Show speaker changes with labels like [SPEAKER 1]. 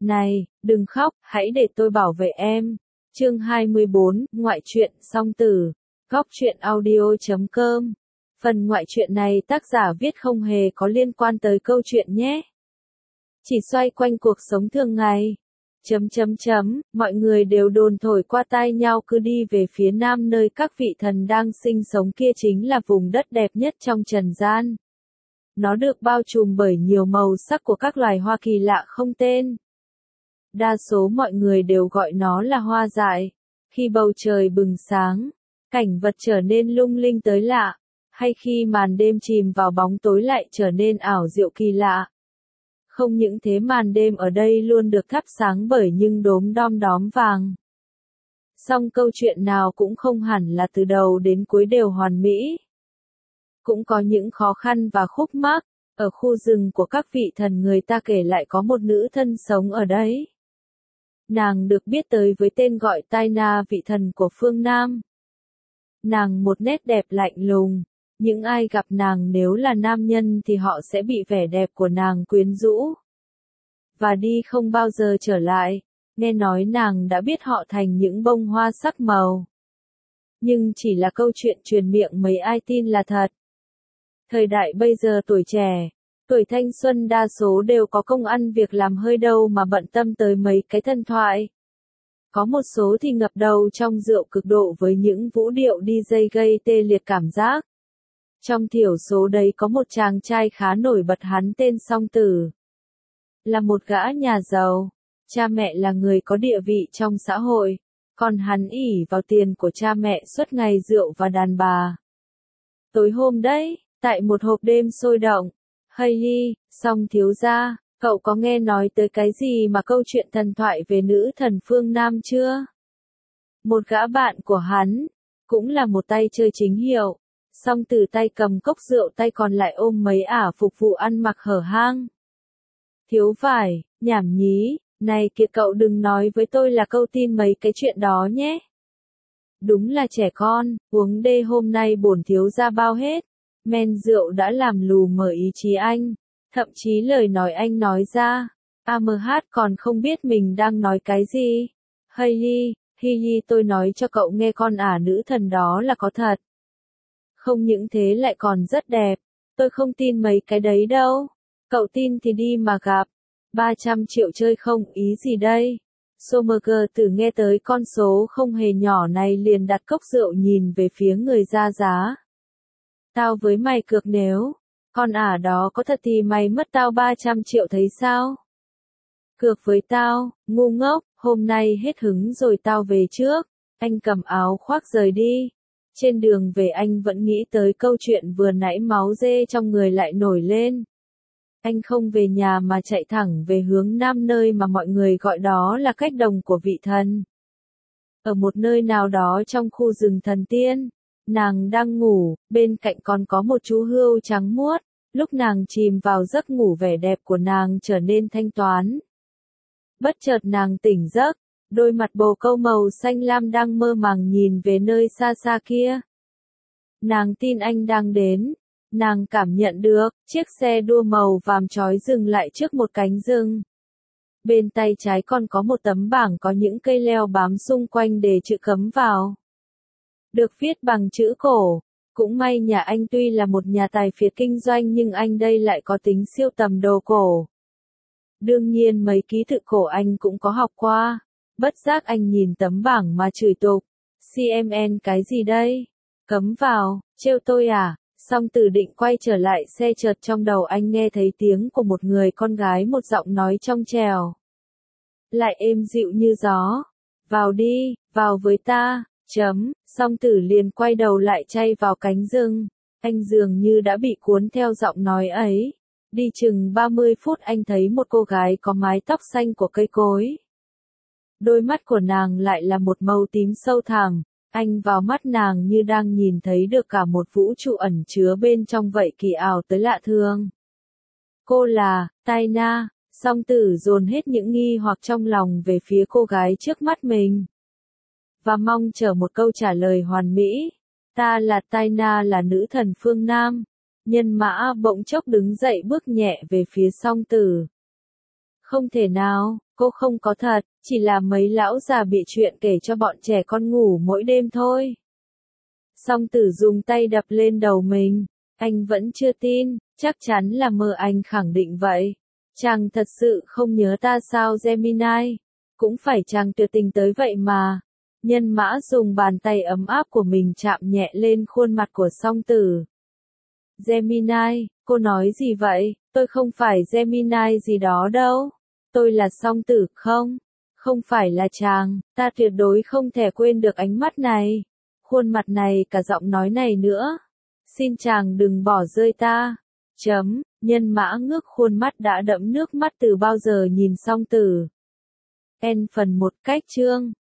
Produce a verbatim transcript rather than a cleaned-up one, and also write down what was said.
[SPEAKER 1] Này, đừng khóc, hãy để tôi bảo vệ em. Chương hai mươi bốn, ngoại truyện song tử. Góc truyện audio chấm com. Phần ngoại truyện này tác giả viết không hề có liên quan tới câu chuyện nhé. Chỉ xoay quanh cuộc sống thường ngày. Chấm chấm chấm, mọi người đều đồn thổi qua tai nhau cứ đi về phía nam nơi các vị thần đang sinh sống kia chính là vùng đất đẹp nhất trong trần gian. Nó được bao trùm bởi nhiều màu sắc của các loài hoa kỳ lạ không tên. Đa số mọi người đều gọi nó là hoa dại. Khi bầu trời bừng sáng, cảnh vật trở nên lung linh tới lạ, hay khi màn đêm chìm vào bóng tối lại trở nên ảo diệu kỳ lạ. Không những thế màn đêm ở đây luôn được thắp sáng bởi những đốm đom đóm vàng. Song câu chuyện nào cũng không hẳn là từ đầu đến cuối đều hoàn mỹ. Cũng có những khó khăn và khúc mắc. Ở khu rừng của các vị thần người ta kể lại có một nữ thân sống ở đấy. Nàng được biết tới với tên gọi Taina, vị thần của phương Nam. Nàng một nét đẹp lạnh lùng. Những ai gặp nàng nếu là nam nhân thì họ sẽ bị vẻ đẹp của nàng quyến rũ. Và đi không bao giờ trở lại. Nghe nói nàng đã biết họ thành những bông hoa sắc màu. Nhưng chỉ là câu chuyện truyền miệng mấy ai tin là thật. Thời đại bây giờ tuổi trẻ, tuổi thanh xuân đa số đều có công ăn việc làm hơi đâu mà bận tâm tới mấy cái thần thoại. Có một số thì ngập đầu trong rượu cực độ với những vũ điệu đi dây gây tê liệt cảm giác. Trong thiểu số đấy có một chàng trai khá nổi bật, hắn tên Song Tử. Là một gã nhà giàu, cha mẹ là người có địa vị trong xã hội, còn hắn ỷ vào tiền của cha mẹ suốt ngày rượu và đàn bà. Tối hôm đấy, tại một hộp đêm sôi động, Hailey, Song thiếu gia, cậu có nghe nói tới cái gì mà câu chuyện thần thoại về nữ thần phương Nam chưa? Một gã bạn của hắn, cũng là một tay chơi chính hiệu, Song Tử tay cầm cốc rượu tay còn lại ôm mấy ả phục vụ ăn mặc hở hang. Thiếu vải, nhảm nhí, này kìa cậu đừng nói với tôi là câu tin mấy cái chuyện đó nhé. Đúng là trẻ con, uống đê hôm nay bổn thiếu gia bao hết. Men rượu đã làm lù mờ ý chí anh, thậm chí lời nói anh nói ra, a em hát còn không biết mình đang nói cái gì. Hailey, Hailey tôi nói cho cậu nghe con ả nữ thần đó là có thật. Không những thế lại còn rất đẹp, tôi không tin mấy cái đấy đâu. Cậu tin thì đi mà gặp. ba trăm triệu chơi không ý gì đây. Somerger từ nghe tới con số không hề nhỏ này liền đặt cốc rượu nhìn về phía người ra giá. Tao với mày cược nếu con ả đó có thật thì mày mất tao ba trăm triệu thấy sao? Cược với tao, ngu ngốc, hôm nay hết hứng rồi tao về trước. Anh cầm áo khoác rời đi. Trên đường về anh vẫn nghĩ tới câu chuyện vừa nãy, máu dê trong người lại nổi lên. Anh không về nhà mà chạy thẳng về hướng nam nơi mà mọi người gọi đó là cách đồng của vị thần. Ở một nơi nào đó trong khu rừng thần tiên. Nàng đang ngủ, bên cạnh còn có một chú hươu trắng muốt, lúc nàng chìm vào giấc ngủ vẻ đẹp của nàng trở nên thanh toán. Bất chợt nàng tỉnh giấc, đôi mặt bồ câu màu xanh lam đang mơ màng nhìn về nơi xa xa kia. Nàng tin anh đang đến, nàng cảm nhận được, chiếc xe đua màu vàng chói dừng lại trước một cánh rừng. Bên tay trái còn có một tấm bảng có những cây leo bám xung quanh để chữ cấm vào. Được viết bằng chữ cổ. Cũng may nhà anh tuy là một nhà tài phiệt kinh doanh nhưng anh đây lại có tính siêu tầm đồ cổ. Đương nhiên mấy ký tự cổ anh cũng có học qua. Bất giác anh nhìn tấm bảng mà chửi tục. xê em en cái gì đây? Cấm vào, trêu tôi à? Song Tử định quay trở lại xe, chợt trong đầu anh nghe thấy tiếng của một người con gái, một giọng nói trong trẻo. Lại êm dịu như gió. Vào đi, vào với ta. Chấm, Song Tử liền quay đầu lại chay vào cánh rừng. Anh dường như đã bị cuốn theo giọng nói ấy. Đi chừng ba mươi phút anh thấy một cô gái có mái tóc xanh của cây cối. Đôi mắt của nàng lại là một màu tím sâu thẳm. Anh vào mắt nàng như đang nhìn thấy được cả một vũ trụ ẩn chứa bên trong vậy, kỳ ảo tới lạ thường. Cô là Taina. Song Tử dồn hết những nghi hoặc trong lòng về phía cô gái trước mắt mình. Và mong chờ một câu trả lời hoàn mỹ. Ta là Taina, là nữ thần phương Nam. Nhân mã bỗng chốc đứng dậy bước nhẹ về phía Song Tử. Không thể nào, cô không có thật, chỉ là mấy lão già bịa chuyện kể cho bọn trẻ con ngủ mỗi đêm thôi. Song Tử dùng tay đập lên đầu mình, anh vẫn chưa tin, chắc chắn là mơ, anh khẳng định vậy. Chàng thật sự không nhớ ta sao Gemini? Cũng phải chàng tuyệt tình tới vậy mà. Nhân Mã dùng bàn tay ấm áp của mình chạm nhẹ lên khuôn mặt của Song Tử. Gemini, cô nói gì vậy? Tôi không phải Gemini gì đó đâu. Tôi là Song Tử, không? Không phải là chàng, ta tuyệt đối không thể quên được ánh mắt này. Khuôn mặt này, cả giọng nói này nữa. Xin chàng đừng bỏ rơi ta. Chấm, Nhân Mã ngước khuôn mắt đã đẫm nước mắt từ bao giờ nhìn Song Tử. En phần một cách chương.